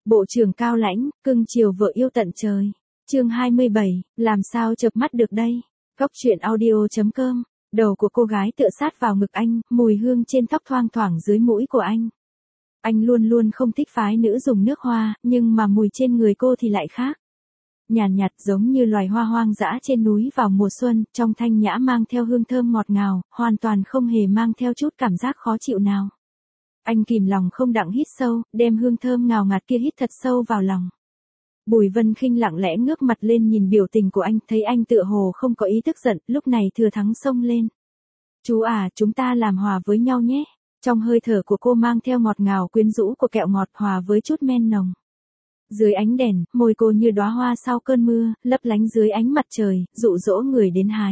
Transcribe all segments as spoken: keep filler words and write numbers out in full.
Bộ trưởng cao lãnh, cưng chiều vợ yêu tận trời. Chương hai mươi bảy, làm sao chợp mắt được đây? Góc truyện audio chấm com. Đầu của cô gái tựa sát vào ngực anh, mùi hương trên tóc thoang thoảng dưới mũi của anh. Anh luôn luôn không thích phái nữ dùng nước hoa, nhưng mà mùi trên người cô thì lại khác. Nhàn nhạt, nhạt giống như loài hoa hoang dã trên núi vào mùa xuân, trong thanh nhã mang theo hương thơm ngọt ngào, hoàn toàn không hề mang theo chút cảm giác khó chịu nào. Anh kìm lòng không đặng hít sâu, đem hương thơm ngào ngạt kia hít thật sâu vào lòng. Bùi Vân Khinh lặng lẽ ngước mặt lên nhìn biểu tình của anh, thấy anh tựa hồ không có ý tức giận, lúc này thừa thắng xông lên. Chú à, chúng ta làm hòa với nhau nhé. Trong hơi thở của cô mang theo ngọt ngào quyến rũ của kẹo ngọt hòa với chút men nồng. Dưới ánh đèn, môi cô như đóa hoa sau cơn mưa, lấp lánh dưới ánh mặt trời, dụ dỗ người đến hái.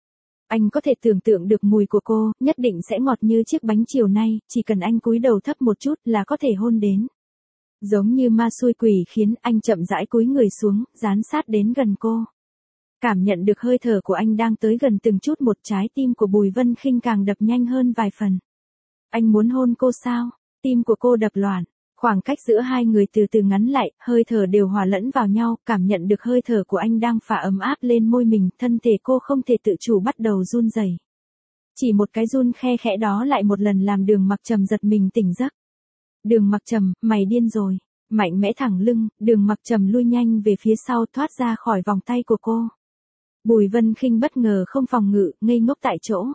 Anh có thể tưởng tượng được mùi của cô, nhất định sẽ ngọt như chiếc bánh chiều nay, chỉ cần anh cúi đầu thấp một chút là có thể hôn đến. Giống như ma xui quỷ khiến anh chậm rãi cúi người xuống, dán sát đến gần cô. Cảm nhận được hơi thở của anh đang tới gần từng chút một, trái tim của Bùi Vân Khinh càng đập nhanh hơn vài phần. Anh muốn hôn cô sao? Tim của cô đập loạn. Khoảng cách giữa hai người từ từ ngắn lại, hơi thở đều hòa lẫn vào nhau, cảm nhận được hơi thở của anh đang phả ấm áp lên môi mình, thân thể cô không thể tự chủ bắt đầu run rẩy. Chỉ một cái run khe khẽ đó lại một lần làm Đường Mặc Trầm giật mình tỉnh giấc. Đường Mặc Trầm, mày điên rồi. Mạnh mẽ thẳng lưng, Đường Mặc Trầm lui nhanh về phía sau, thoát ra khỏi vòng tay của cô. Bùi Vân Khinh bất ngờ không phòng ngự, ngây ngốc tại chỗ.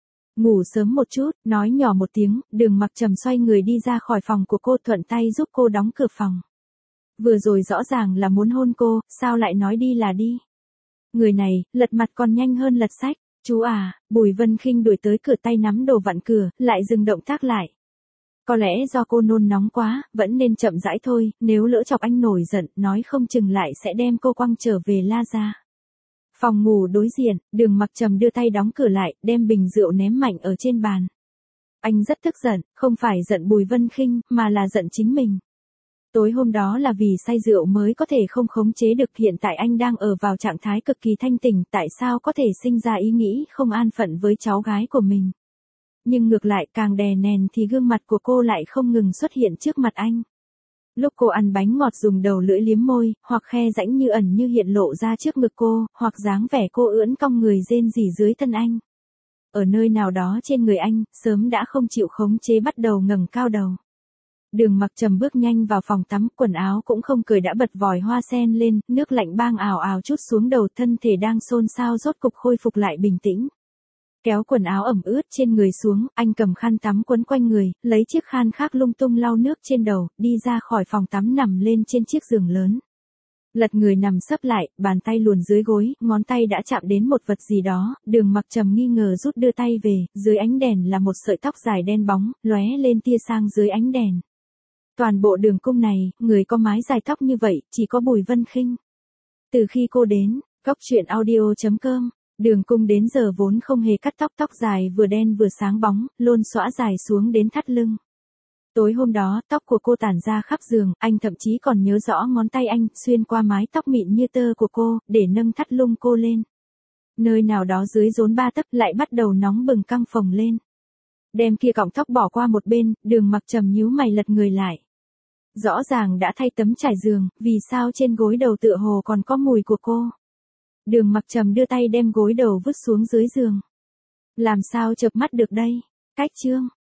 Ngủ sớm một chút, nói nhỏ một tiếng, Đường Mặc Trầm xoay người đi ra khỏi phòng của cô, thuận tay giúp cô đóng cửa phòng. Vừa rồi rõ ràng là muốn hôn cô, sao lại nói đi là đi. Người này, lật mặt còn nhanh hơn lật sách. Chú à, Bùi Vân Khinh đuổi tới cửa, tay nắm đồ vặn cửa, lại dừng động tác lại. Có lẽ do cô nôn nóng quá, vẫn nên chậm rãi thôi, nếu lỡ chọc anh nổi giận, nói không chừng lại sẽ đem cô quăng trở về La gia. Phòng ngủ đối diện, Đường Mặc Trầm đưa tay đóng cửa lại, đem bình rượu ném mạnh ở trên bàn. Anh rất tức giận, không phải giận Bùi Vân Khinh, mà là giận chính mình. Tối hôm đó là vì say rượu mới có thể không khống chế được, hiện tại anh đang ở vào trạng thái cực kỳ thanh tỉnh, tại sao có thể sinh ra ý nghĩ không an phận với cháu gái của mình. Nhưng ngược lại, càng đè nén thì gương mặt của cô lại không ngừng xuất hiện trước mặt anh. Lúc cô ăn bánh ngọt dùng đầu lưỡi liếm môi, hoặc khe rãnh như ẩn như hiện lộ ra trước ngực cô, hoặc dáng vẻ cô ưỡn cong người rên rỉ dưới thân anh. Ở nơi nào đó trên người anh, sớm đã không chịu khống chế bắt đầu ngẩng cao đầu. Đường Mặc Trầm bước nhanh vào phòng tắm, quần áo cũng không cởi đã bật vòi hoa sen lên, nước lạnh bang ào ào trút xuống đầu, thân thể đang xôn xao rốt cục khôi phục lại bình tĩnh. Kéo quần áo ẩm ướt trên người xuống, anh cầm khăn tắm quấn quanh người, lấy chiếc khăn khác lung tung lau nước trên đầu, đi ra khỏi phòng tắm nằm lên trên chiếc giường lớn. Lật người nằm sấp lại, bàn tay luồn dưới gối, ngón tay đã chạm đến một vật gì đó, Đường Mặc Trầm nghi ngờ rút đưa tay về, dưới ánh đèn là một sợi tóc dài đen bóng, lóe lên tia sang dưới ánh đèn. Toàn bộ đường cung này, người có mái dài tóc như vậy, chỉ có Bùi Vân Khinh. Từ khi cô đến, góc truyện audio chấm com. Đường cung đến giờ vốn không hề cắt tóc, tóc dài vừa đen vừa sáng bóng, lôn xõa dài xuống đến thắt lưng. Tối hôm đó, tóc của cô tản ra khắp giường, anh thậm chí còn nhớ rõ ngón tay anh, xuyên qua mái tóc mịn như tơ của cô, để nâng thắt lưng cô lên. Nơi nào đó dưới rốn ba tấc lại bắt đầu nóng bừng căng phồng lên. Đem kia cọng tóc bỏ qua một bên, Đường Mặc Trầm nhíu mày lật người lại. Rõ ràng đã thay tấm trải giường, vì sao trên gối đầu tựa hồ còn có mùi của cô. Đường Mặc Trầm đưa tay đem gối đầu vứt xuống dưới giường. Làm sao chợp mắt được đây? Cách chương.